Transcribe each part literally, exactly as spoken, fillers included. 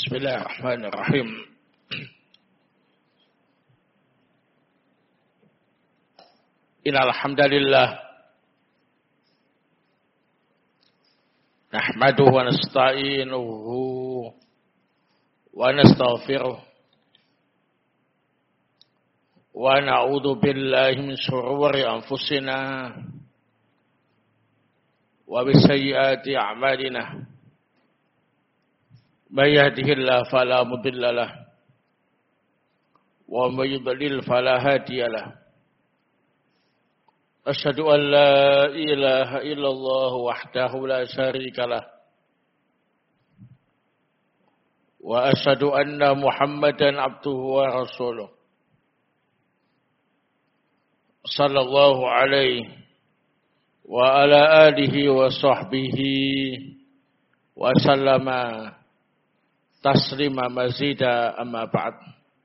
Bismillahirrahmanirrahim. Innal hamdalillah nahmaduhu wa nasta'inuhu wa nastaghfiruh wa na'udzu billahi min shururi anfusina wa min sayyiati a'malina. Man yahdihillahu fala mudilla lahu wa man yudlil fala hadiya lahu. Asyhadu an la ilaha illallah wahdahu la syarika lah wa asyhadu anna Muhammadan abduhu wa rasuluh sallallahu alaihi wa ala alihi wa sahbihi wa sallama taslima mazida amma ba'd.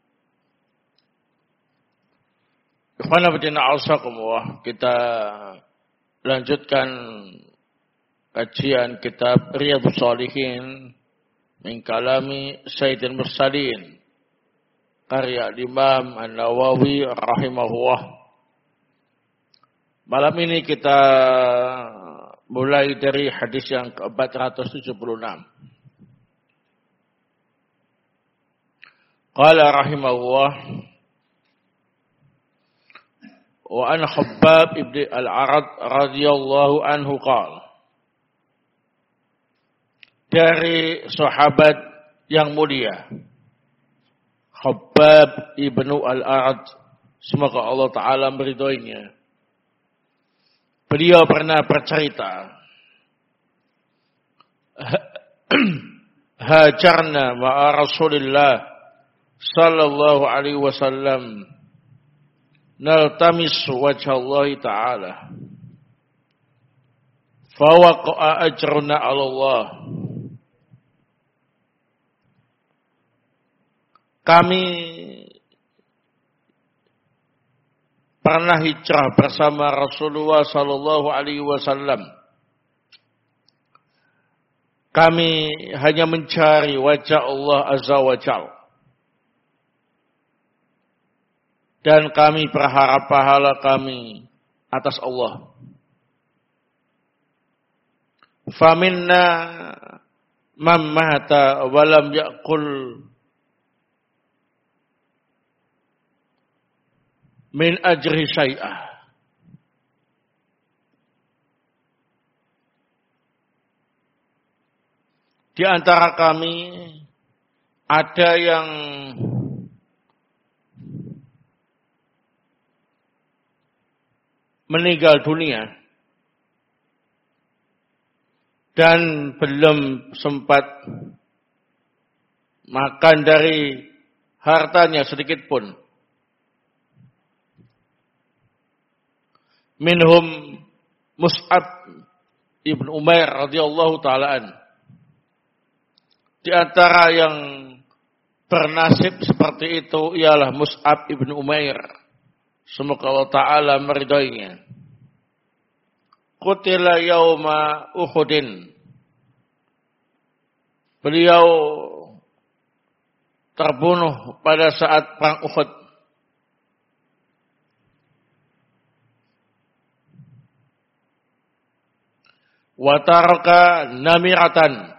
Ikhwana fillah a'azakumullah, kita lanjutkan kajian kitab Riyadhus Shalihin min kalami Sayyidil Mursalin karya Imam An-Nawawi rahimahullah. Malam ini kita mulai dari hadis yang ke empat ratus tujuh puluh enam. Qala rahimahullah wa an Khabbab ibn al-Arad radhiyallahu anhu qala, dari sahabat yang mulia Khabbab ibnu al-Arad, semoga Allah Ta'ala meridhoinya, beliau pernah bercerita, hajarna ma'a Rasulillah sallallahu alaihi wasallam naltamis wajha Allah Ta'ala fawaqa'a ajruna 'ala Allah. Kami pernah hijrah bersama Rasulullah sallallahu alaihi wasallam. Kami hanya mencari wajah Allah azza wa jalla, dan kami berharap pahala kami atas Allah. Faminna man mata wa lam yaqul min ajri syai'ah. Di antara kami ada yang meninggal dunia dan belum sempat makan dari hartanya sedikit pun. Minhum Mus'ab ibn Umair radhiyallahu ta'ala an. Di antara yang bernasib seperti itu ialah Mus'ab ibn Umair, semoga Allah Ta'ala meridainya. Qutila yawma Uhudin. Beliau terbunuh pada saat perang Uhud. Wa taraka namiratan,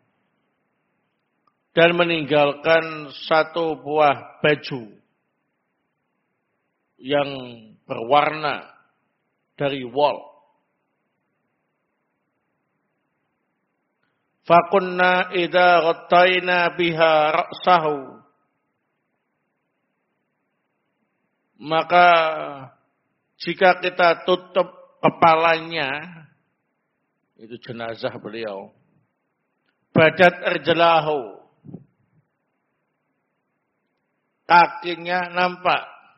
dan meninggalkan satu buah baju yang berwarna dari wol. Fakunna idza ghattayna biha ra'sahu, maka jika kita tutup kepalanya, itu jenazah beliau, badat arjalahu, kakinya nampak.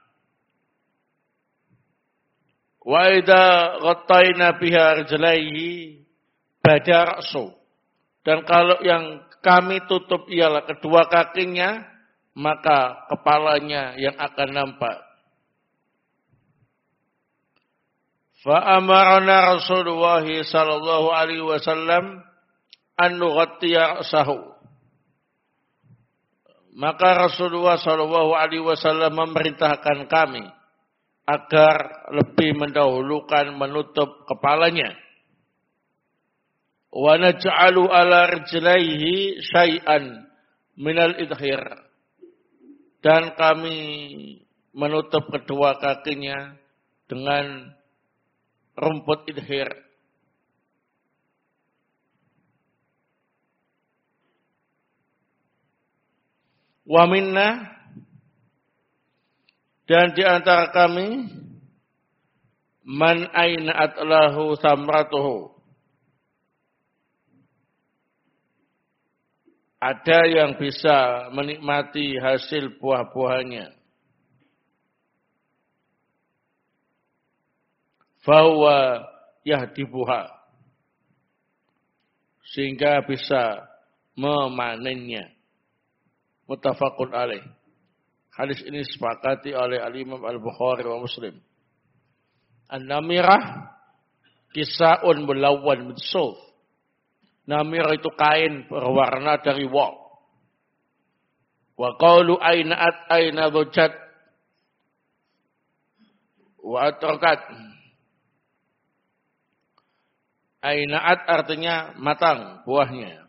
Wa idza ghattayna biha arjalaihi bada ra'su, dan kalau yang kami tutup ialah kedua kakinya, maka kepalanya yang akan nampak. Fa amarna Rasulullah sallallahu alaihi wasallam an nughtiya ra'sahu, Maka Rasulullah shallallahu alaihi wasallam memerintahkan kami agar lebih mendahulukan menutup kepalanya. Wa naj'alu ala rijlaihi syai'an minal idhir. Dan kami menutup kedua kakinya dengan rumput idhir. Wa minna, dan di antara kami, man aina'at lahu samratuhu. Ada yang bisa menikmati hasil buah-buahnya. Fahuwa yahdibuha. Sehingga bisa memanennya. Muttafaqun alaih. Hadis ini disepakati oleh Al-Imam Al-Bukhari wa Muslim. An-namirah kisa'un mulawwan min suf. Namirah itu kain berwarna dari wol. Wa qalu aina'at aina dhujat wa atrakat. Aina'at artinya matang buahnya.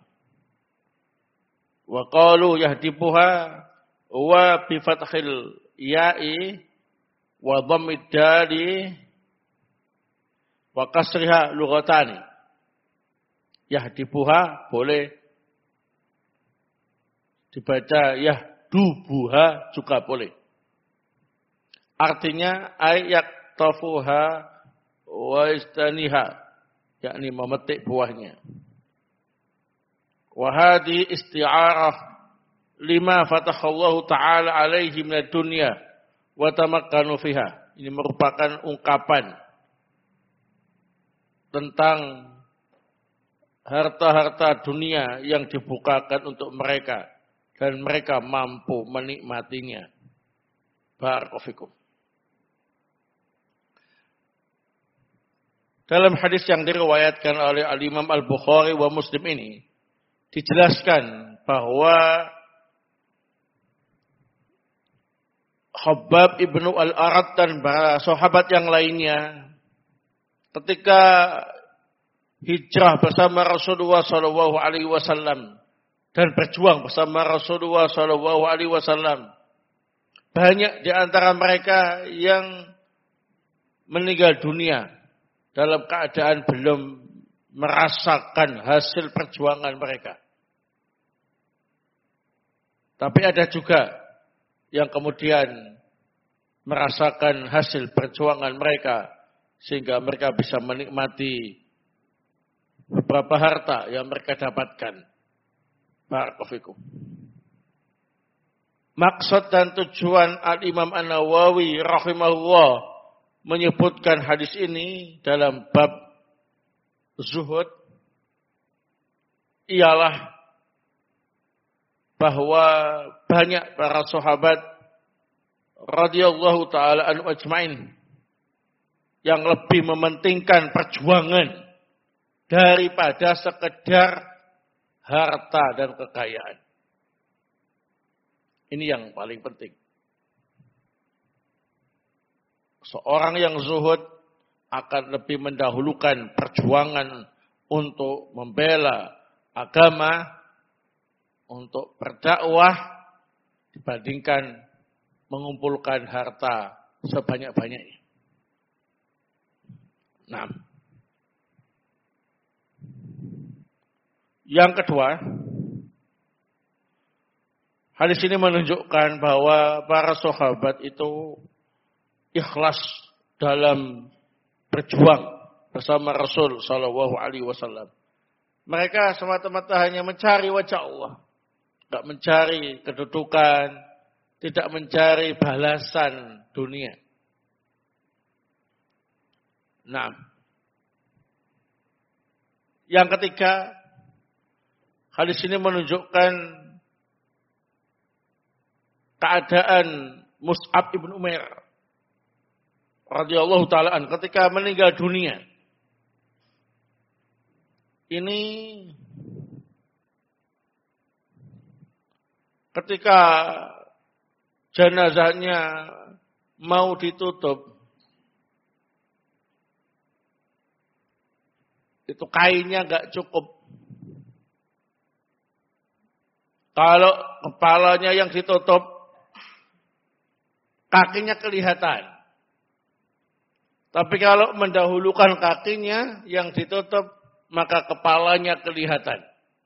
Wa qalu yahdibuha wa bi fathil ya'i wa dhammid dali wa kasriha lughatani. Yahdibuha boleh dibaca yahdubuha juga boleh. Artinya ayak tafuha wa istaniha, yakni memetik buahnya. Wa hadhi isti'arah lima fatahallahu ta'ala alaihi minad dunya wa tamakkanu fiha. Ini merupakan ungkapan tentang harta-harta dunia yang dibukakan untuk mereka dan mereka mampu menikmatinya. Barakallahu fikum. Dalam hadis yang diriwayatkan oleh Al-Imam Al-Bukhari wa Muslim ini dijelaskan bahwa Khabbab ibnu Al-Arat dan para sahabat yang lainnya ketika hijrah bersama Rasulullah shallallahu alaihi wasallam dan berjuang bersama Rasulullah shallallahu alaihi wasallam, banyak di antara mereka yang meninggal dunia dalam keadaan belum merasakan hasil perjuangan mereka. Tapi ada juga yang kemudian merasakan hasil perjuangan mereka sehingga mereka bisa menikmati beberapa harta yang mereka dapatkan. Barakallahu fikum. Maksud dan tujuan Al-Imam An-Nawawi rahimahullah menyebutkan hadis ini dalam bab zuhud ialah bahwa banyak para sahabat radhiyallahu taala anhum ajmain yang lebih mementingkan perjuangan daripada sekedar harta dan kekayaan. Ini yang paling penting. Seorang yang zuhud akan lebih mendahulukan perjuangan untuk membela agama, untuk berdakwah dibandingkan mengumpulkan harta sebanyak-banyaknya. Nah, yang kedua, hadis ini menunjukkan bahwa para sahabat itu ikhlas dalam berjuang bersama Rasul sallallahu alaihi wasallam. Mereka semata-mata hanya mencari wajah Allah, tidak mencari kedudukan, tidak mencari balasan dunia. Nah, yang ketiga, hadis ini menunjukkan keadaan Mus'ab ibn Umair radhiyallahu taala an ketika meninggal dunia. Ini ketika jenazahnya mau ditutup, itu kainnya nggak cukup. Kalau kepalanya yang ditutup, kakinya kelihatan. Tapi kalau mendahulukan kakinya yang ditutup, maka kepalanya kelihatan.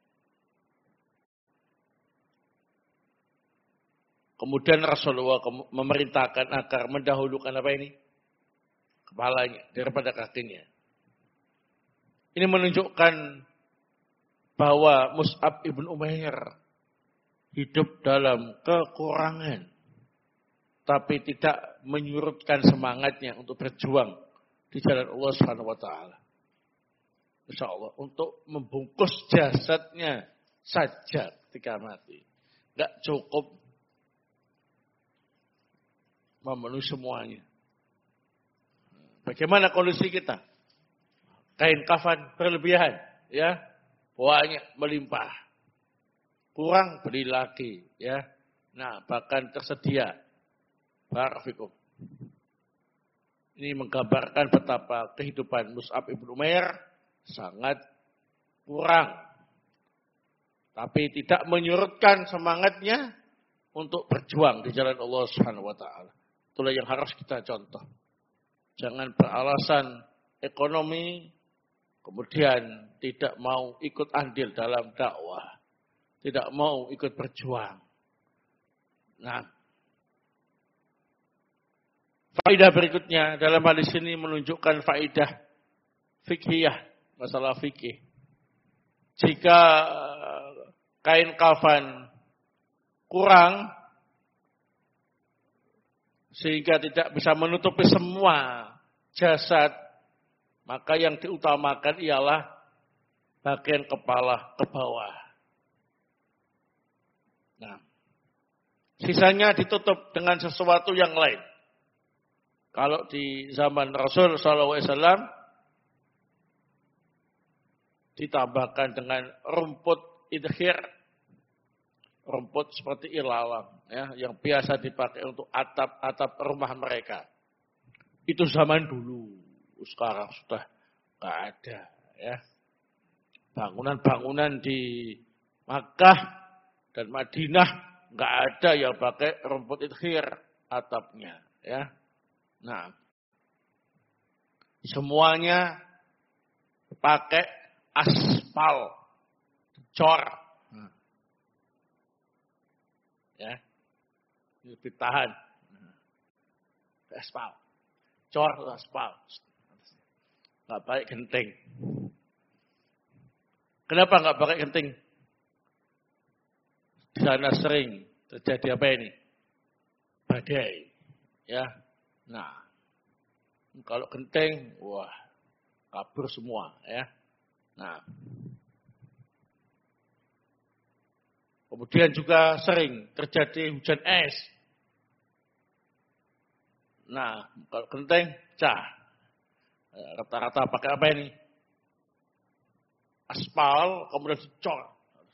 Kemudian Rasulullah memerintahkan agar mendahulukan apa ini? Kepalanya daripada kakinya. Ini menunjukkan bahwa Mus'ab ibn Umair hidup dalam kekurangan, tapi tidak menyurutkan semangatnya untuk berjuang di jalan Allah Subhanahu wa taala. Insyaallah untuk membungkus jasadnya saja ketika mati. Enggak cukup memenuhi semuanya. Bagaimana kondisi kita? Kain kafan berlebihan, ya, banyak melimpah. Kurang beli lagi, ya. Nah, bahkan tersedia. Barakallahu. Ini menggambarkan betapa kehidupan Mus'ab ibn Umair sangat kurang. Tapi tidak menyurutkan semangatnya untuk berjuang di jalan Allah Subhanahu wa taala. Itulah yang harus kita contoh. Jangan beralasan ekonomi kemudian tidak mau ikut andil dalam dakwah, tidak mau ikut berjuang. Nah, faedah berikutnya dalam hadis ini menunjukkan faedah fikhiyah, masalah fikih. Jika kain kafan kurang sehingga tidak bisa menutupi semua jasad, maka yang diutamakan ialah bagian kepala ke bawah. Nah, sisanya ditutup dengan sesuatu yang lain. Kalau di zaman Rasul sallallahu alaihi wasallam ditambahkan dengan rumput idkhir, rumput seperti ilalang, ya, yang biasa dipakai untuk atap-atap rumah mereka. Itu zaman dulu. Sekarang sudah nggak ada, ya. Bangunan-bangunan di Makkah dan Madinah nggak ada yang pakai rumput idkhir atapnya, ya. Nah, semuanya pakai aspal, cor, nah, ya, lebih tahan, nah, aspal, cor, aspal. Nggak pakai genting. Kenapa nggak pakai genting? Di sana sering terjadi apa ini? Badai. Ya. Nah, kalau genting, wah, kabur semua. Ya. Nah, kemudian juga sering terjadi hujan es. Nah, kalau genting, pecah. Rata-rata pakai apa ini? Aspal, kemudian dicor.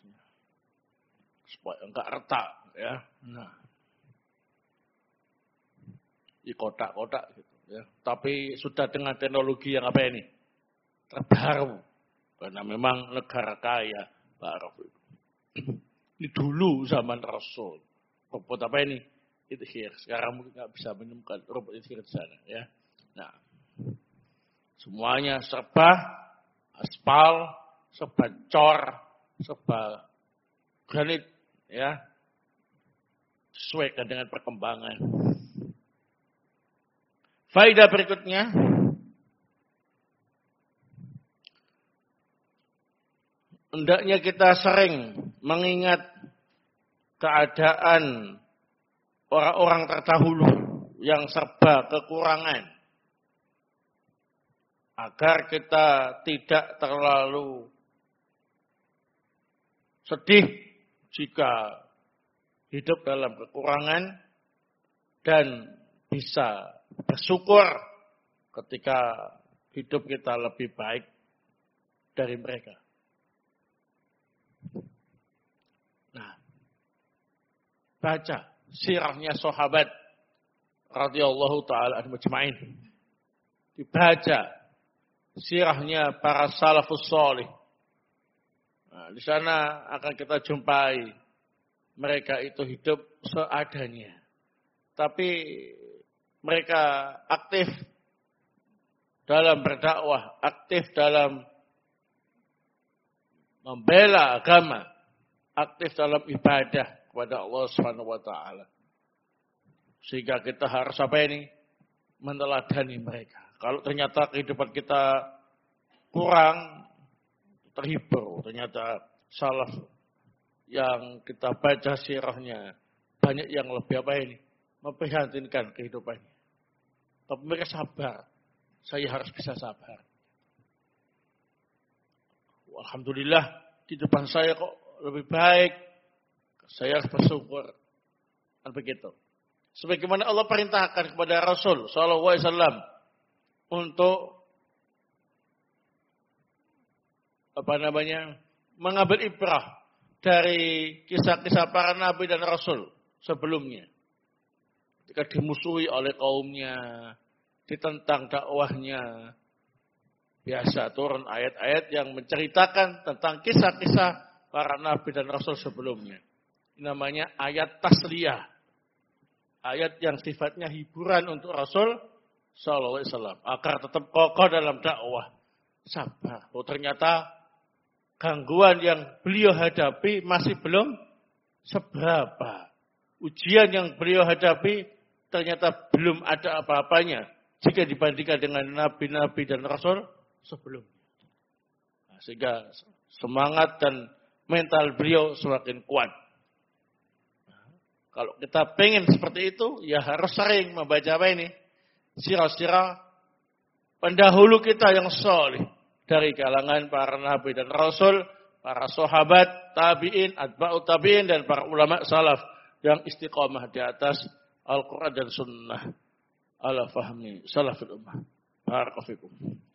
Supaya enggak retak, ya. Nah. Di kotak-kotak gitu, ya. Tapi sudah dengan teknologi yang apa ini? Terbaru. Karena memang negara kaya, barakallahu. Ini dulu zaman Rasul. Rumput apa ini? Idkhir. Sekarang mungkin enggak bisa menemukan rumput idkhir di sana, ya. Nah, semuanya serba aspal, serba cor, serba granit, ya, sesuaikan dengan perkembangan. Faedah berikutnya, hendaknya kita sering mengingat keadaan orang-orang terdahulu yang serba kekurangan, agar kita tidak terlalu sedih jika hidup dalam kekurangan dan bisa bersyukur ketika hidup kita lebih baik dari mereka. Nah, baca sirahnya sahabat radhiyallahu taala anhum ajma'in. Dibaca sirahnya para salafus salih. Nah, di sana akan kita jumpai mereka itu hidup seadanya. Tapi mereka aktif dalam berdakwah, aktif dalam membela agama, aktif dalam ibadah kepada Allah Subhanahu wa taala. Sehingga kita harus apa ini? Meneladani mereka. Kalau ternyata kehidupan kita kurang terhibur, ternyata salaf yang kita baca sirahnya banyak yang lebih apa ini? Memprihatinkan kehidupannya. Tapi mereka sabar. Saya harus bisa sabar. Alhamdulillah, kehidupan saya kok lebih baik. Saya harus bersyukur. Dan begitu. Sebagaimana Allah perintahkan kepada Rasul sallallahu alaihi wasallam untuk apa namanya? Mengambil ibrah dari kisah-kisah para nabi dan rasul sebelumnya. Ketika dimusuhi oleh kaumnya, ditentang dakwahnya, biasa turun ayat-ayat yang menceritakan tentang kisah-kisah para nabi dan rasul sebelumnya. Ini namanya ayat tasliyah. Ayat yang sifatnya hiburan untuk Rasul sallallahu alaihi wasallam agar tetap kokoh dalam dakwah. Sabar. Oh, ternyata gangguan yang beliau hadapi masih belum seberapa. Ujian yang beliau hadapi ternyata belum ada apa-apanya jika dibandingkan dengan nabi-nabi dan rasul sebelumnya. Nah, sehingga semangat dan mental beliau semakin kuat. Nah, kalau kita pengen seperti itu, ya harus sering membaca apa ini? Sirah-sirah pendahulu kita yang saleh dari kalangan para nabi dan rasul, para sahabat, tabi'in, atba'ut tabi'in, dan para ulama salaf yang istiqamah di atas Al-Quran dan Sunnah ala fahmi salafil ummah. Barakallahu fikum.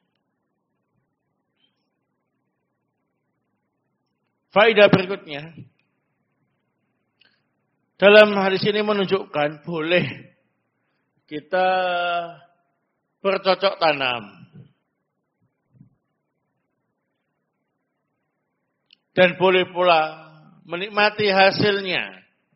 Faedah berikutnya, dalam hadis ini menunjukkan boleh kita bercocok tanam. Dan boleh pula menikmati hasilnya.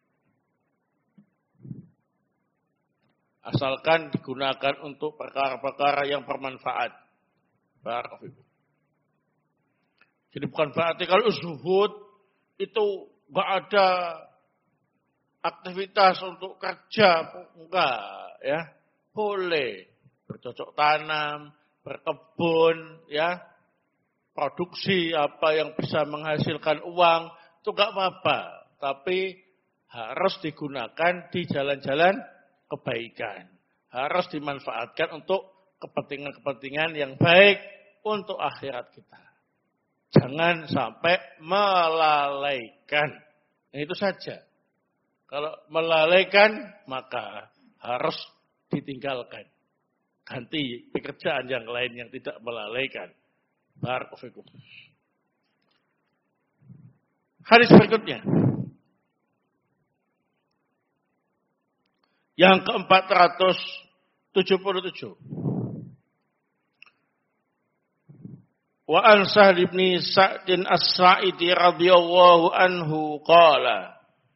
Asalkan digunakan untuk perkara-perkara yang bermanfaat. Barakallahu fikum. Jadi bukan berarti kalau zuhud itu enggak ada aktivitas untuk kerja, enggak ya. Boleh bercocok tanam, berkebun ya. Produksi apa yang bisa menghasilkan uang itu enggak apa-apa, tapi harus digunakan di jalan-jalan kebaikan. Harus dimanfaatkan untuk kepentingan-kepentingan yang baik untuk akhirat kita. Jangan sampai melalaikan. Nah, itu saja. Kalau melalaikan maka harus ditinggalkan. Ganti pekerjaan yang lain yang tidak melalaikan. Barakallahu fikum. Hadis berikutnya. Yang keempat ratus tujuh puluh tujuh. Wa an Sahl bin Sa'din As-Sa'idi radhiyallahu anhu qala.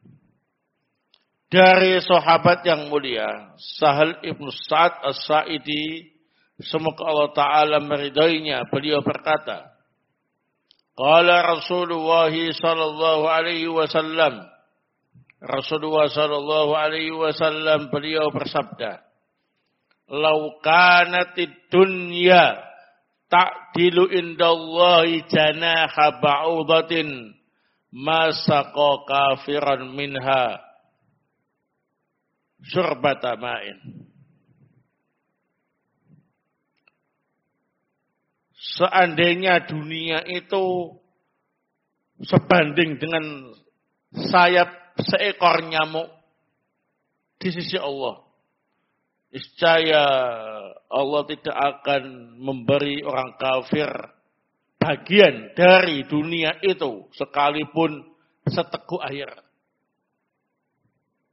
Dari sahabat yang mulia, Sahl bin Sa'd As-Sa'idi, semoga Allah Ta'ala meridainya, beliau berkata, Qala Rasulullah sallallahu alaihi wasallam, Rasulullah sallallahu alaihi wasallam beliau bersabda, Lau kanatid dunya ta'dilu indallahi janaha ba'udatin ma saqa kafiran minha syurbata ma'in. Seandainya dunia itu sebanding dengan sayap seekor nyamuk di sisi Allah, niscaya Allah tidak akan memberi orang kafir bagian dari dunia itu sekalipun seteguk air.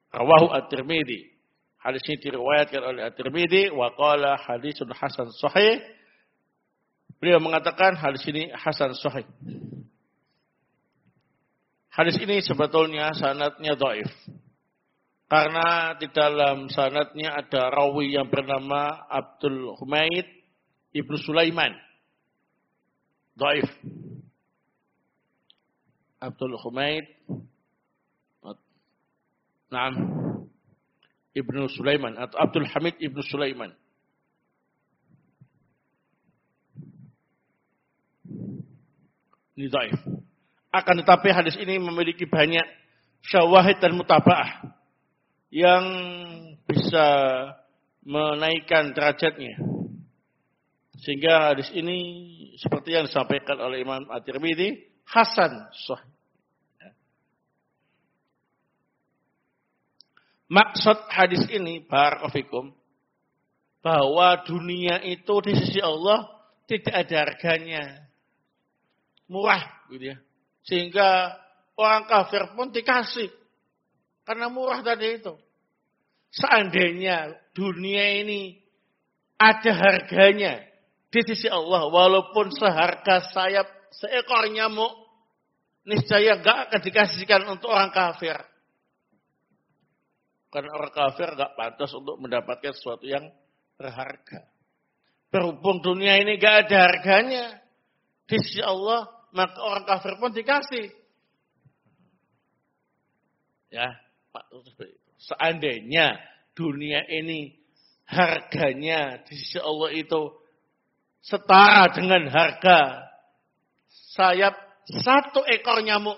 Rawahu At-Tirmidzi. Hadis ini diriwayatkan oleh At-Tirmidzi wa qala hadisun hasan sahih. Beliau mengatakan hadis ini hasan sahih. Hadis ini sebetulnya sanadnya dhaif. Karena di dalam sanadnya ada rawi yang bernama Abdul Humaid Ibnu Sulaiman. Dhaif. Abdul Humaid Naam Ibnu Sulaiman atau Abdul Hamid Ibnu Sulaiman. Ini dhaif. Akan tetapi hadis ini memiliki banyak syawahid dan mutaba'ah yang bisa menaikkan derajatnya. Sehingga hadis ini seperti yang disampaikan oleh Imam At-Tirmidzi hasan sahih. Maksud hadis ini, barakallahu fikum, bahwa dunia itu di sisi Allah tidak ada harganya. Murah, gitu ya. Sehingga orang kafir pun dikasih. Karena murah tadi itu. Seandainya dunia ini ada harganya di sisi Allah, walaupun seharga sayap seekor nyamuk, niscaya gak akan dikasihkan untuk orang kafir. Karena orang kafir gak pantas untuk mendapatkan sesuatu yang berharga. Berhubung dunia ini gak ada harganya di sisi Allah, maka orang kafir pun dikasih. Ya, seandainya dunia ini harganya di sisi Allah itu setara dengan harga sayap satu ekor nyamuk,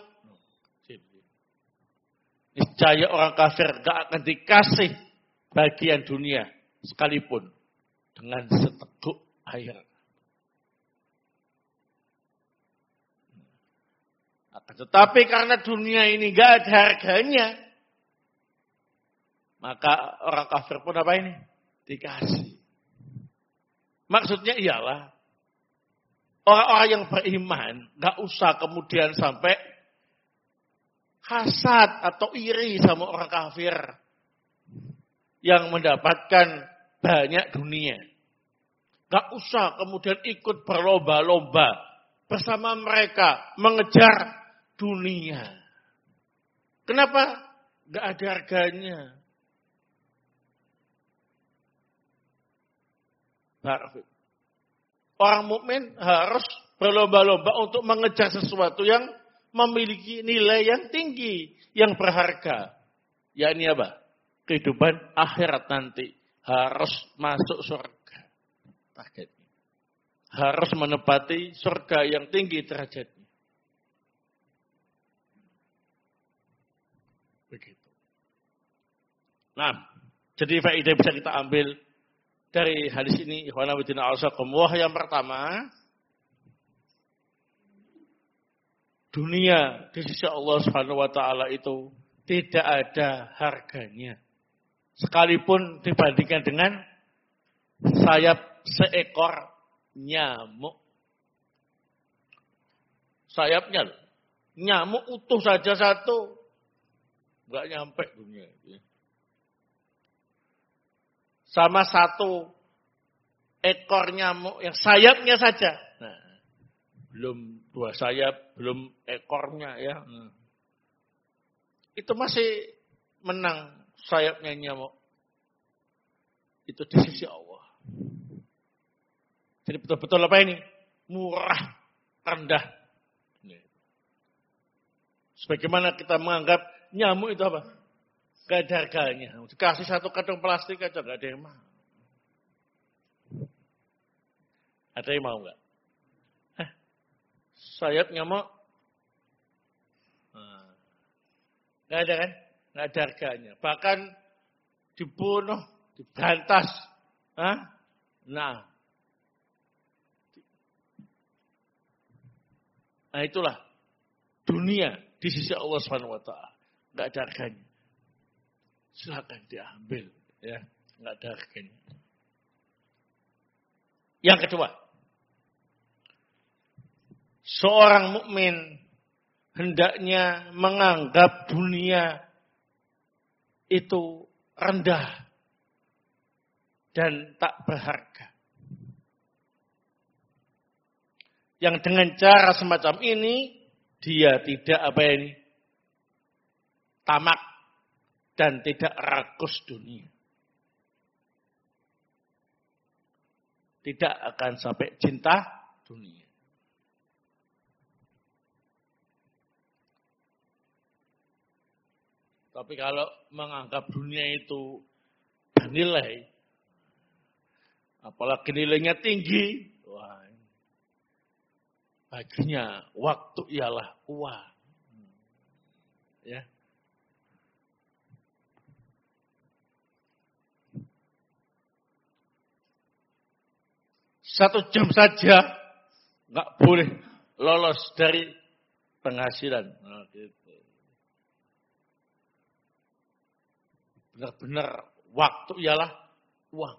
niscaya orang kafir gak akan dikasih bagian dunia sekalipun dengan seteguk air. Tetapi karena dunia ini gak ada harganya, maka orang kafir pun apa ini? Dikasih. Maksudnya ialah orang-orang yang beriman gak usah kemudian sampai hasad atau iri sama orang kafir yang mendapatkan banyak dunia. Gak usah kemudian ikut berlomba-lomba bersama mereka mengejar dunia. Kenapa? Gak ada harganya. Orang mukmin harus berlomba-lomba untuk mengejar sesuatu yang memiliki nilai yang tinggi, yang berharga. Yakni apa? Kehidupan akhirat nanti. Harus masuk surga. Targetnya. Harus menepati surga yang tinggi derajatnya. Begitu. Nah, jadi faedah bisa kita ambil dari hadis ini. Ikhwana fillah a'azakum. Yang pertama, dunia di sisi Allah Subhanahu wa taala itu tidak ada harganya. Sekalipun dibandingkan dengan sayap seekor nyamuk. Sayapnya nyamuk utuh saja satu enggak nyampe dunia. Sama satu ekor nyamuk yang sayapnya saja. Nah, belum dua sayap, belum ekornya ya. Hmm. Itu masih menang sayapnya nyamuk. Itu di sisi Allah. Jadi betul-betul apa ini? Murah, rendah. Sebagaimana kita menganggap nyamuk itu apa? Gak ada harganya. Dikasih satu kantong plastik aja gak ada yang mau. Ada yang mau gak? Sayap nyamuk, nah, nggak ada kan? Nggak ada harganya. Bahkan dibunuh, dibantas, Hah? nah, nah itulah dunia di sisi Allah Subhanahu Wa Taala. Nggak ada harganya. Silakan diambil, ya, nggak ada harganya. Yang kedua. Seorang mukmin hendaknya menganggap dunia itu rendah dan tak berharga. Yang dengan cara semacam ini, dia tidak apa ini, tamak dan tidak rakus dunia. Tidak akan sampai cinta dunia. Tapi kalau menganggap dunia itu bernilai, apalagi nilainya tinggi, wah, baginya waktu ialah uang. Ya. Satu jam saja nggak boleh lolos dari penghasilan. Nah, gitu. Benar-benar waktu ialah uang.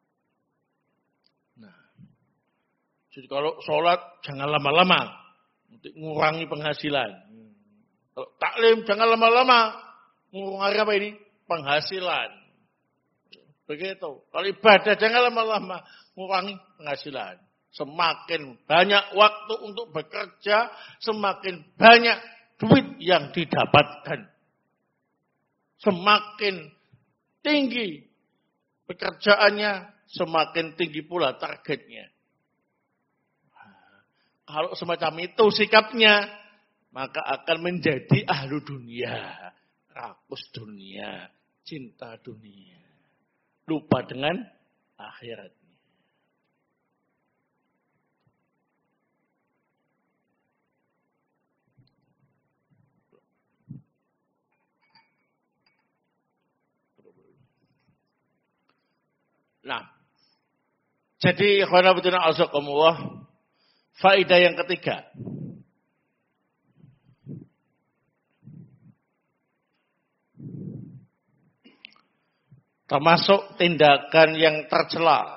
Nah, jadi kalau sholat jangan lama-lama untuk mengurangi penghasilan. Kalau taklim jangan lama-lama mengurangi apa ini? Penghasilan. Begitu. Kalau ibadah jangan lama-lama mengurangi penghasilan. Semakin banyak waktu untuk bekerja, semakin banyak duit yang didapatkan. Semakin tinggi pekerjaannya, semakin tinggi pula targetnya. Kalau semacam itu sikapnya, maka akan menjadi ahlu dunia, rakus dunia, cinta dunia. Lupa dengan akhiratnya. Nah, jadi khawanabutina azakumullah, faedah yang ketiga. Termasuk tindakan yang tercela.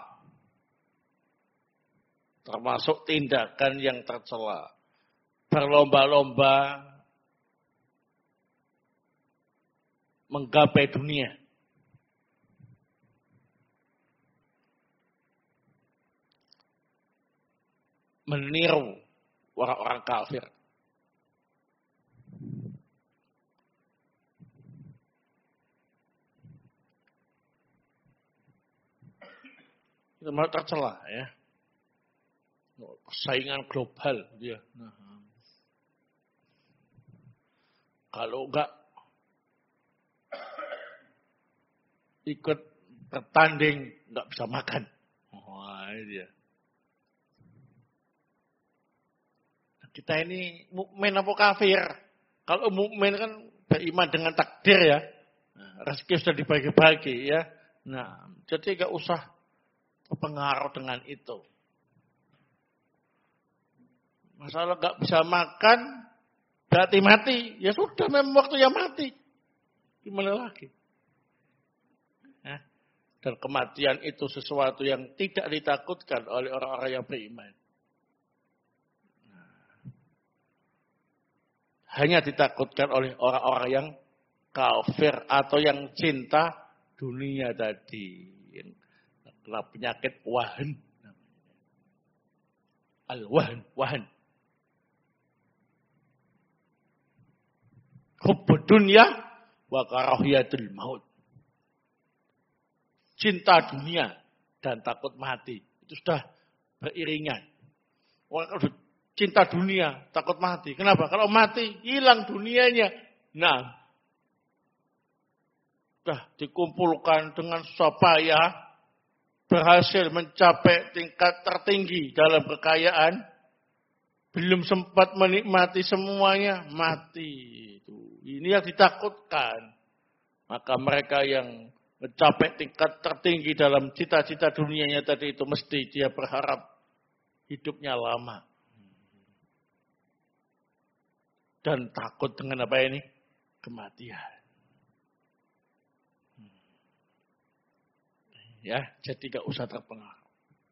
Termasuk tindakan yang tercela. Berlomba-lomba menggapai dunia. Meniru orang-orang kafir. Itu malah tercela ya. Persaingan global dia. Nah, kalau enggak ikut bertanding enggak bisa makan. Wah, ini dia. Kita ini mukmin apa kafir? Kalau mukmin kan beriman dengan takdir ya. Nah, rezeki sudah dibagi-bagi ya. Nah, jadi enggak usah terpengaruh dengan itu. Masalah enggak bisa makan, berarti mati. Ya sudah, memang waktunya mati. Gimana lagi? Nah, dan kematian itu sesuatu yang tidak ditakutkan oleh orang-orang yang beriman. Hanya ditakutkan oleh orang-orang yang kafir atau yang cinta dunia tadi. Kena penyakit wahan. Al-wahan, wahan. Hubbud dunya wa karahiyatul maut. Cinta dunia dan takut mati. Itu sudah beriringan. Orang kalau cinta dunia, takut mati. Kenapa? Kalau mati, hilang dunianya. Nah, sudah dikumpulkan dengan susah payah, berhasil mencapai tingkat tertinggi dalam kekayaan, belum sempat menikmati semuanya, mati. Itu. Ini yang ditakutkan. Maka mereka yang mencapai tingkat tertinggi dalam cita-cita dunianya tadi itu, mesti dia berharap hidupnya lama. Dan takut dengan apa ini? Kematian. Ya, jadi gak usah terpengaruh.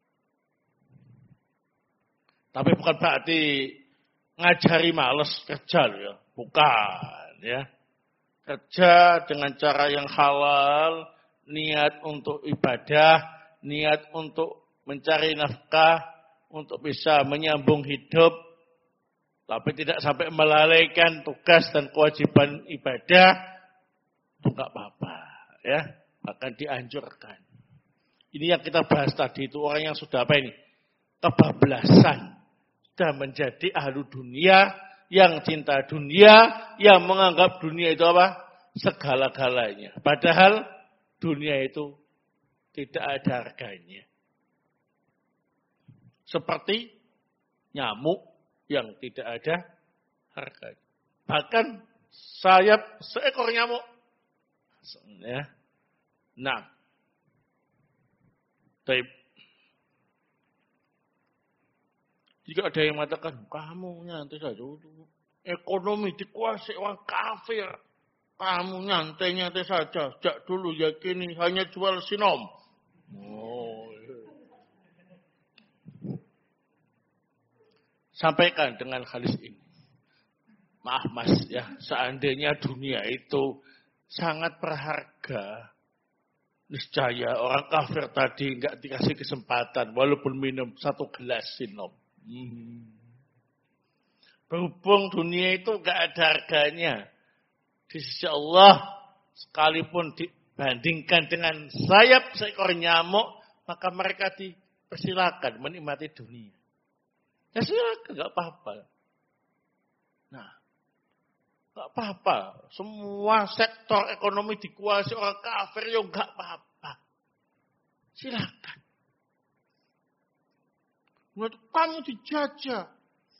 Tapi bukan berarti ngajari males kerja loh ya. Bukan ya. kerja dengan cara yang halal, niat untuk ibadah, niat untuk mencari nafkah, untuk bisa menyambung hidup, tapi tidak sampai melalaikan tugas dan kewajiban ibadah, itu enggak apa-apa, ya, akan dianjurkan. Ini yang kita bahas tadi, itu orang yang sudah apa ini? Kebablasan, sudah menjadi ahlu dunia, yang cinta dunia, yang menganggap dunia itu apa? Segala-galanya. Padahal dunia itu tidak ada harganya. Seperti nyamuk yang tidak ada harganya. Bahkan sayap seekor nyamuk. Ya. Nah. Taib. Jika ada yang mengatakan, kamu nyantai saja. Ekonomi dikuasai orang kafir. Kamu nyantai-nyantai saja. Sejak dulu yakini hanya jual sinom. Oh. Sampaikan dengan hadis ini. Maaf mas, ya, seandainya dunia itu sangat berharga, niscaya orang kafir tadi nggak dikasih kesempatan, walaupun minum satu gelas sinom. Hmm. Berhubung dunia itu nggak ada harganya di sisi Allah, sekalipun dibandingkan dengan sayap seekor nyamuk, maka mereka dipersilakan menikmati dunia. Ya silakan, nggak apa-apa. Nah, nggak apa-apa. Semua sektor ekonomi dikuasai orang kafir, ya nggak apa-apa. Silakan. Kamu dijajah.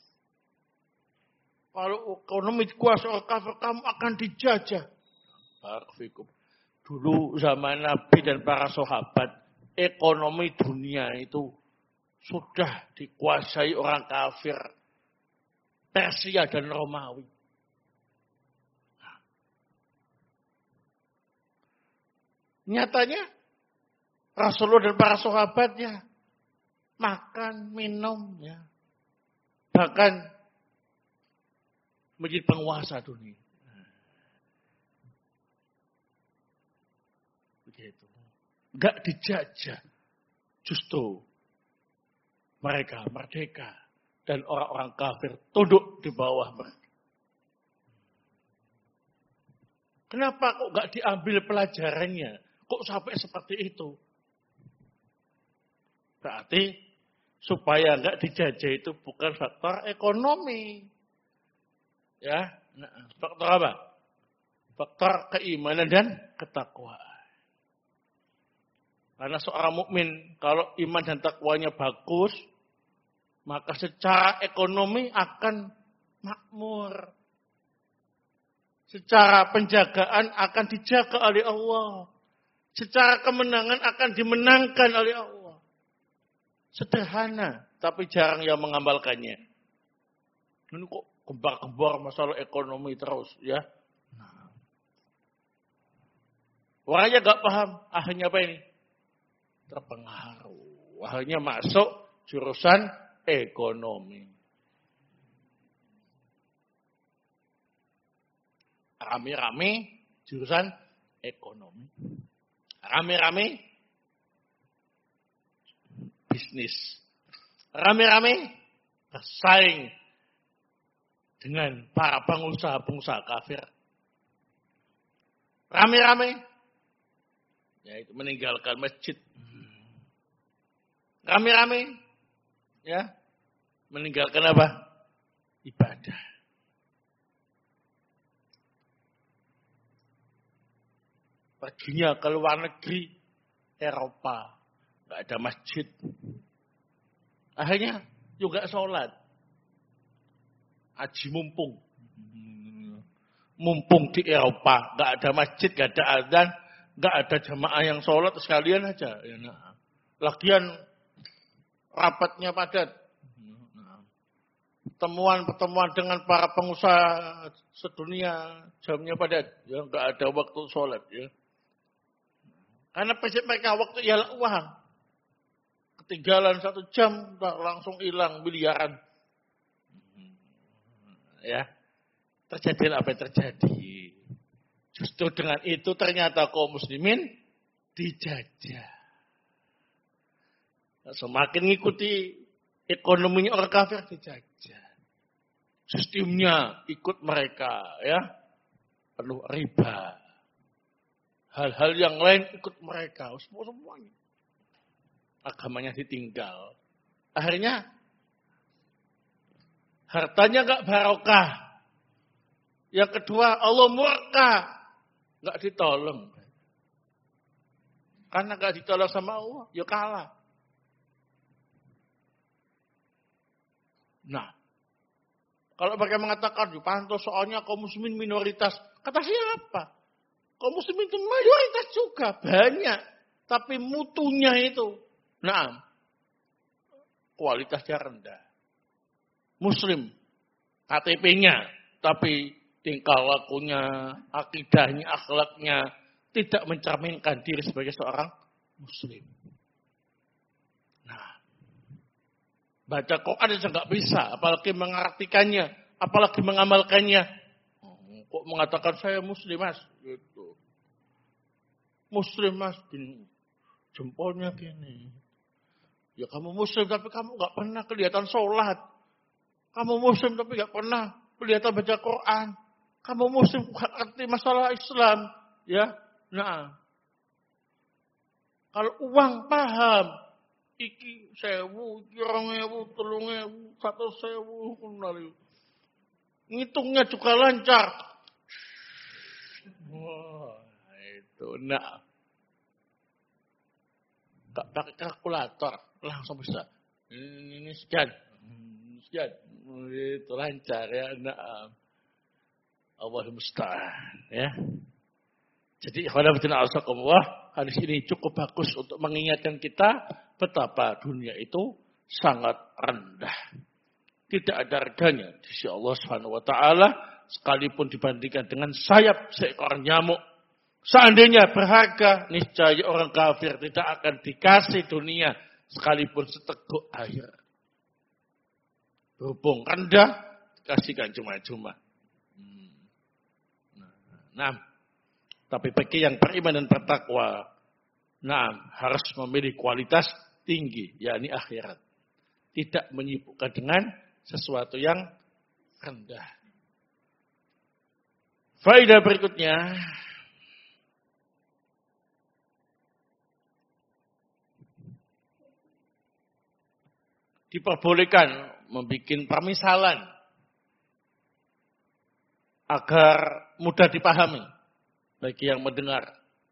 Kalau ekonomi dikuasai orang kafir, kamu akan dijajah. Barakallahu. Dulu zaman Nabi dan para sahabat, ekonomi dunia itu sudah dikuasai orang kafir, Persia dan Romawi. Nyatanya Rasulullah dan para sahabatnya makan, minum, ya, bahkan menjadi penguasa dunia. Begitu. Enggak dijajah. Justru mereka merdeka dan orang-orang kafir tunduk di bawah mereka. Kenapa kok enggak diambil pelajarannya? Kok sampai seperti itu? Berarti supaya enggak dijajah itu bukan faktor ekonomi. Ya, nah, faktor apa? Faktor keimanan dan ketakwaan. Karena seorang mukmin kalau iman dan takwanya bagus, maka secara ekonomi akan makmur. Secara penjagaan akan dijaga oleh Allah. Secara kemenangan akan dimenangkan oleh Allah. Sederhana, tapi jarang yang mengamalkannya. Ini kok gembar-gembar masalah ekonomi terus, ya. Nah. Orangnya gak paham, akhirnya apa ini? Terpengaruh. Akhirnya masuk jurusan ekonomi. Rame-rame jurusan ekonomi. Rame-rame bisnis. Rame-rame bersaing dengan para pengusaha-pengusaha kafir. Rame-rame yaitu meninggalkan masjid. Rame-rame ya meninggalkan apa? Ibadah. Perginya ke luar negeri, Eropa, nggak ada masjid. Akhirnya juga sholat. Haji mumpung. Mumpung di Eropa, nggak ada masjid, nggak ada adzan, nggak ada jamaah yang sholat, sekalian aja. Ya, nah. Lagian rapatnya padat. Pertemuan-pertemuan dengan para pengusaha sedunia jamnya padat. Ya, nggak ada waktu sholat. Ya. Karena prinsip mereka waktu ialah uang. Ketinggalan satu jam, langsung hilang miliaran. Ya, terjadi apa yang terjadi. Justru dengan itu ternyata kaum muslimin dijajah. Semakin ngikuti ekonominya orang kafir dijajah. Sistemnya ikut mereka, ya. Penuh riba. Hal-hal yang lain ikut mereka, semua semuanya. Agamanya ditinggal. Akhirnya hartanya enggak barokah. Yang kedua, Allah murka, enggak ditolong. Karena enggak ditolong sama Allah, ya kalah. Nah, kalau mereka mengatakan, pantas soalnya kaum muslimin minoritas. Kata siapa? Kaum muslimin itu mayoritas juga, banyak. Tapi mutunya itu, nah, kualitasnya rendah. Muslim, K T P-nya, tapi tingkah lakunya, akidahnya, akhlaknya, tidak mencerminkan diri sebagai seorang muslim. Nah, baca Quran saja nggak bisa, apalagi mengartikannya, apalagi mengamalkannya. Kok mengatakan saya muslim mas? Gitu. Muslim mas, gini. Jempolnya gini. Ya kamu muslim tapi kamu nggak pernah kelihatan sholat. Kamu muslim tapi nggak pernah kelihatan baca Quran. Kamu muslim bukan arti masalah Islam. Ya, nah. Kalau uang paham. Iki sewu, iki rong ewu, telung ewu, satu sewu, ngitungnya juga lancar. Wah, itu nak. Gak pakai kalkulator, langsung bisa. Ini, ini sekian, ini sekian, itu lancar ya, nak. Allah musta'an, ya. Jadi, alhamdulillah, hadis ini cukup bagus untuk mengingatkan kita betapa dunia itu sangat rendah. Tidak ada harganya di sisi Allah Subhanahu wa taala sekalipun dibandingkan dengan sayap seekor nyamuk. Seandainya berharga, niscaya orang kafir tidak akan dikasih dunia sekalipun seteguk air. Berhubung rendah, dikasihkan cuma-cuma. Nah, tapi bagi yang beriman dan bertakwa, nah harus memilih kualitas tinggi, yakni akhirat. Tidak menyibukkan dengan sesuatu yang rendah. Faedah berikutnya, diperbolehkan membuat permisalan agar mudah dipahami bagi yang mendengar.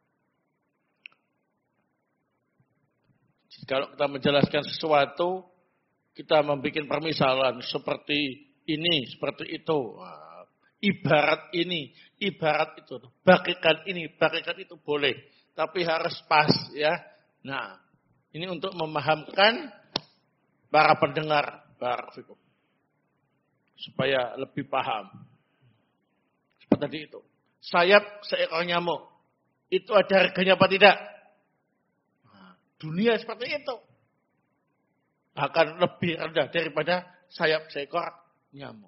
Kalau kita menjelaskan sesuatu, kita membuat permisalan seperti ini, seperti itu. Ibarat ini, ibarat itu. Bagikan ini, bagikan itu boleh. Tapi harus pas ya. Nah, ini untuk memahamkan para pendengar. Barakallahu. Supaya lebih paham. Seperti tadi itu. Sayap seekor nyamuk. Itu ada harganya apa tidak? Nah, dunia seperti itu. Bahkan lebih rendah daripada sayap seekor nyamuk.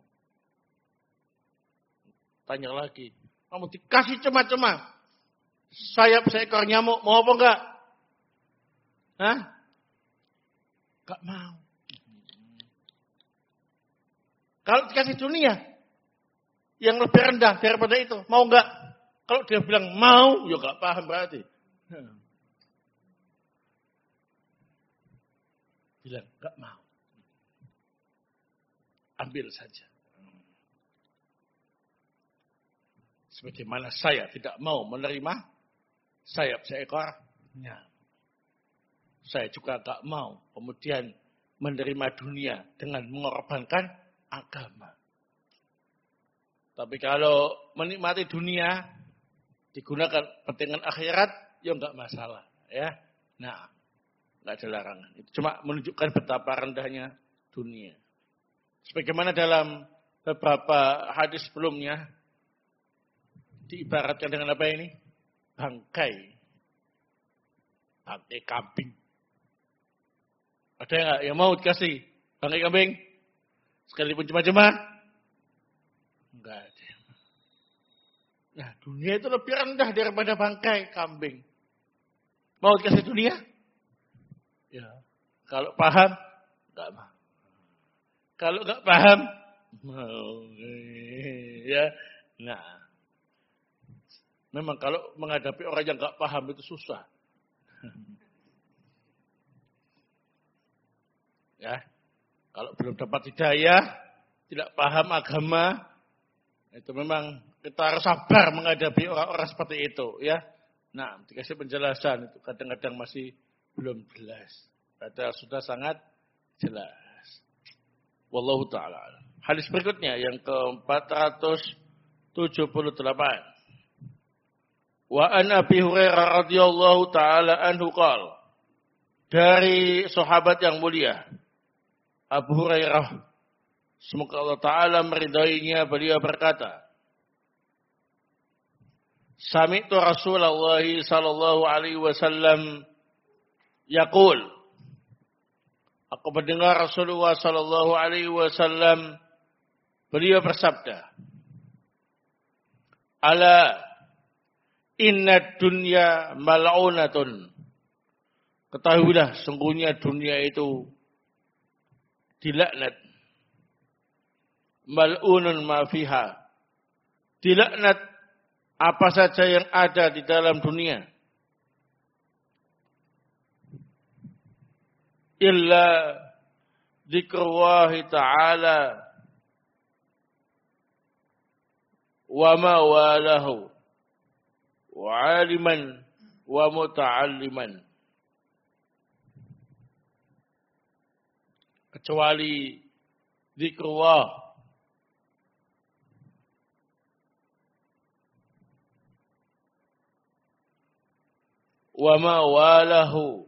Tanya lagi. Kamu dikasih cema-cema. Sayap seekor nyamuk. Mau apa enggak? Hah? Enggak mau. Kalau dikasih dunia. Yang lebih rendah daripada itu. Mau enggak? Kalau dia bilang mau. Ya enggak paham berarti. Bilang enggak mau. Ambil saja. Sebagaimana saya tidak mau menerima sayap seekor nyamuk. Saya juga tak mau kemudian menerima dunia dengan mengorbankan agama. Tapi kalau menikmati dunia digunakan kepentingan akhirat, ya enggak masalah, ya. Nah, enggak ada larangan. Itu cuma menunjukkan betapa rendahnya dunia. Sebagaimana dalam beberapa hadis sebelumnya diibaratkan dengan apa ini? Bangkai. Bangkai kambing. Ada yang, yang mau dikasih bangkai kambing? Sekalipun cuma-cuma? Enggak ada. Nah, dunia itu lebih rendah daripada bangkai kambing. Mau dikasih dunia? Ya. Kalau paham, enggak mau. Kalau enggak paham, mau. Ya. Nah. Memang kalau menghadapi orang yang enggak paham itu susah. Ya. Kalau belum dapat hidayah, tidak paham agama, itu memang kita harus sabar menghadapi orang-orang seperti itu, ya. Nah, dikasih penjelasan itu kadang-kadang masih belum jelas. Padahal sudah sangat jelas. Wallahu ta'ala. Hadis berikutnya yang ke empat ratus tujuh puluh delapan. Wa an Abi Hurairah radhiyallahu ta'ala anhu qala. Dari sahabat yang mulia Abu Hurairah, semoga Allah Ta'ala meridainya, beliau berkata, Sami'tu Rasulullah sallallahu alaihi wasallam yaqul. Aku mendengar Rasulullah sallallahu alaihi wasallam beliau bersabda, Ala inna dunya mal'unatun. Ketahuilah sungguhnya dunia itu dilaknat. Mal'unun ma fiha. Dilaknat apa saja yang ada di dalam dunia. Illa dzikrullahi ta'ala wa ma walahu wa aliman wa muta'alliman. Kecuali zikrullah, wa ma walahu,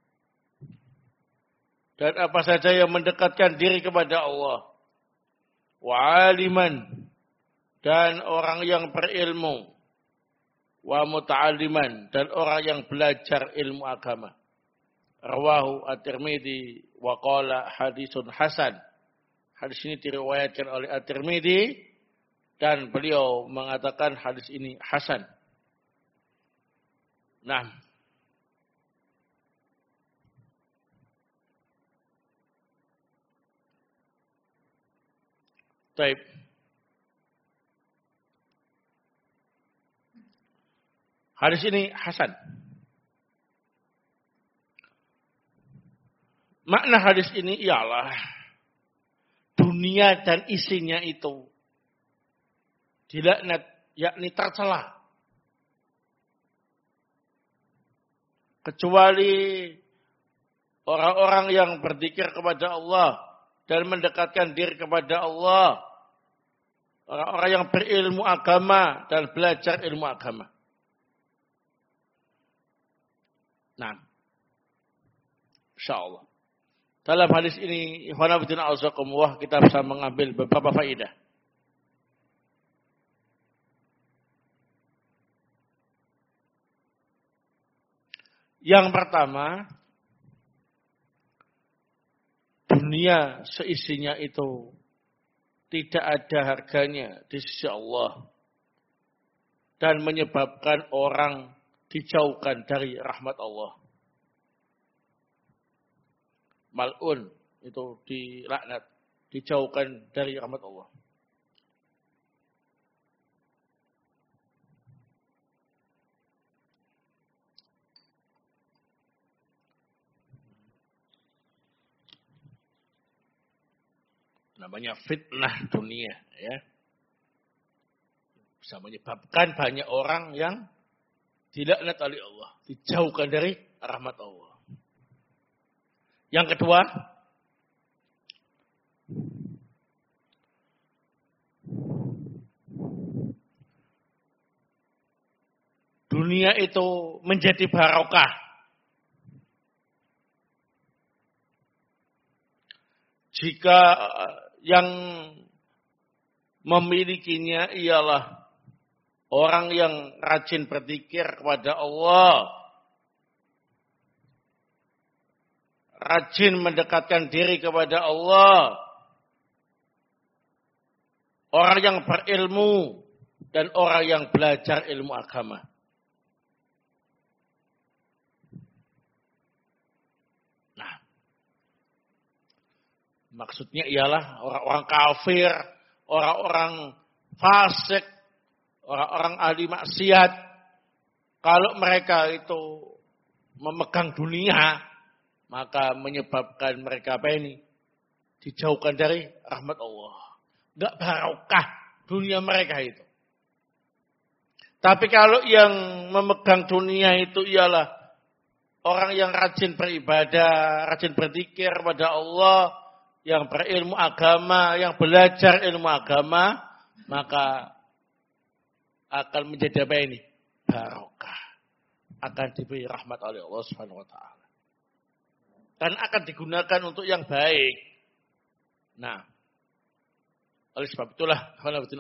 dan apa saja yang mendekatkan diri kepada Allah, wa aliman, dan orang yang berilmu, wa muta'alliman, dan orang yang belajar ilmu agama. Rawahu At-Tirmidzi wa qala hadisun hasan. Hadis ini diriwayatkan oleh At-Tirmidzi dan beliau mengatakan hadis ini hasan. Nah, baik. Hadis ini hasan. Makna hadis ini ialah dunia dan isinya itu dilaknat, yakni tercela. Kecuali orang-orang yang berzikir kepada Allah dan mendekatkan diri kepada Allah. Orang-orang yang berilmu agama dan belajar ilmu agama. Nah, insyaallah. Dalam hadis ini, ikhwanafiddin a'azakumullah, kita bisa mengambil beberapa faedah. Yang pertama, dunia seisinya itu tidak ada harganya di sisi Allah dan menyebabkan orang dijauhkan dari rahmat Allah. Mal'un itu dilaknat, dijauhkan dari rahmat Allah. Namanya fitnah dunia, ya. Bisa menyebabkan banyak orang yang dilaknat oleh Allah, dijauhkan dari rahmat Allah. Yang kedua, dunia itu menjadi barokah jika yang memilikinya ialah orang yang rajin berzikir kepada Allah, rajin mendekatkan diri kepada Allah, orang yang berilmu, dan orang yang belajar ilmu agama. Nah, maksudnya ialah orang-orang kafir, orang-orang fasik, orang-orang ahli maksiat, kalau mereka itu memegang dunia, maka menyebabkan mereka apa ini? Dijauhkan dari rahmat Allah. Enggak barokah dunia mereka itu. Tapi kalau yang memegang dunia itu ialah orang yang rajin beribadah, rajin berzikir kepada Allah, yang berilmu agama, yang belajar ilmu agama, maka akan menjadi apa ini? Barokah. Akan diberi rahmat oleh Allah Subhanahu wa taala. Dan akan digunakan untuk yang baik. Nah, oleh sebab itulah,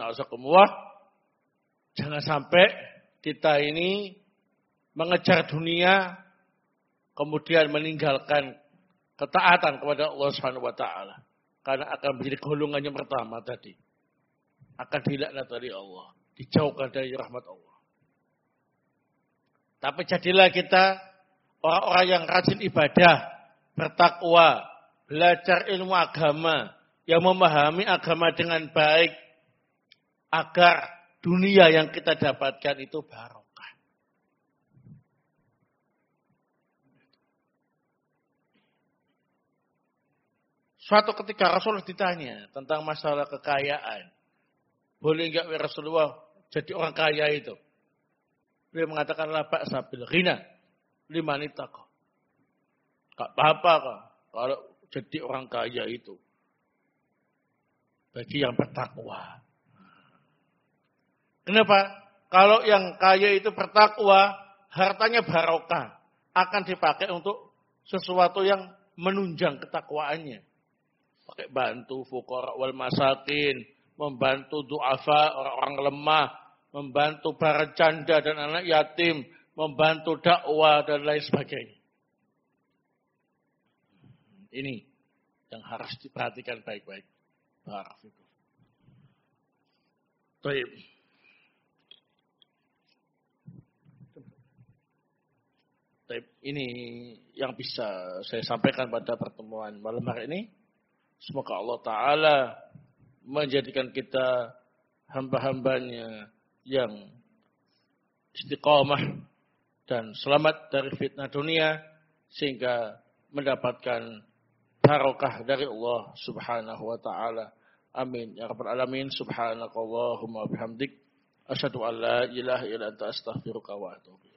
jangan sampai kita ini mengejar dunia, kemudian meninggalkan ketaatan kepada Allah Subhanahu wa taala. Karena akan menjadi golongan yang pertama tadi. Akan dilaknat dari Allah, dijauhkan dari rahmat Allah. Tapi jadilah kita orang-orang yang rajin ibadah, bertakwa, belajar ilmu agama, yang memahami agama dengan baik, agar dunia yang kita dapatkan itu barokah. Suatu ketika Rasulullah ditanya tentang masalah kekayaan. Boleh enggak Rasulullah jadi orang kaya itu? Dia mengatakan la ba'sa bil ghina liman ittaqa. Enggak apa-apa kok kalau jadi orang kaya itu. Bagi yang bertakwa. Kenapa? Kalau yang kaya itu bertakwa, hartanya barokah. Akan dipakai untuk sesuatu yang menunjang ketakwaannya. Pakai bantu fuqara wal masakin, membantu du'afa, orang-orang lemah, membantu para janda dan anak yatim, membantu dakwah dan lain sebagainya. Ini yang harus diperhatikan baik-baik. Barakallahu. Baik. Baik, ini yang bisa saya sampaikan pada pertemuan malam hari ini. Semoga Allah Ta'ala menjadikan kita hamba-hambanya yang istiqamah dan selamat dari fitnah dunia sehingga mendapatkan barokah dari Allah Subhanahu wa taala. Amin ya rabbal alamin. Subhanakallahumma bihamdik asyhadu an la ilaha illa anta astaghfiruka wa atubu